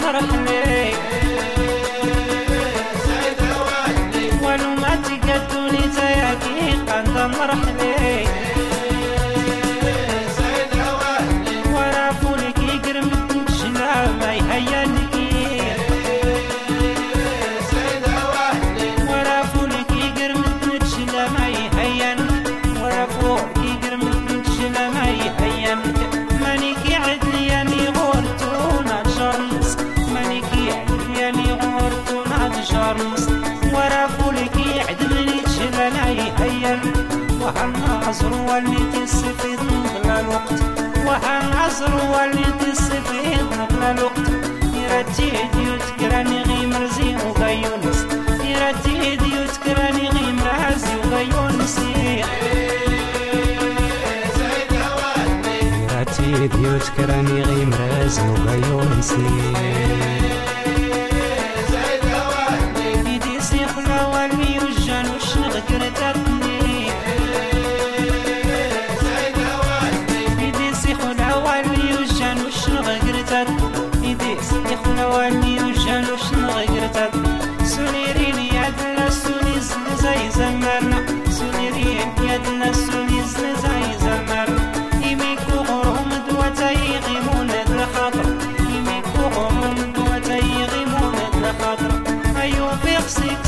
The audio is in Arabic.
مرحلي ولو ما تقدوني تياكي قد مرحلي ورافولك يقرمت نشلا ما يهيانكي ورافولك يقرمت نشلا ما يهيانك ورافولك يقرمت نشلا ما يهيانك مانيكي عدلياني غورتونا جرمس مانيكي عدلياني غورتونا جرمس ورافولك يعدلني تشلا لا يهيانك وهالناصر واللي تستفيد قبل الوقت وهالناصر واللي تستفيد قبل الوقت يرتي يذكرني غير مرزي وغيونس يرتي يذكرني غير مرزي وغيونسي يرتي يذكرني غير مرزي وغيونسي يدي سيخلا واللي يوجان وش نغكرتني يخنا واني وجان وشن غيرتك سونيرين يدنا سونيز زي زمرنا سونيرين يدنا سونيز زي زمرنا يميكو غروم دوتا يغيمون الخاطر يميكو غروم دوتا يغيمون الخاطر ايوا في خصيك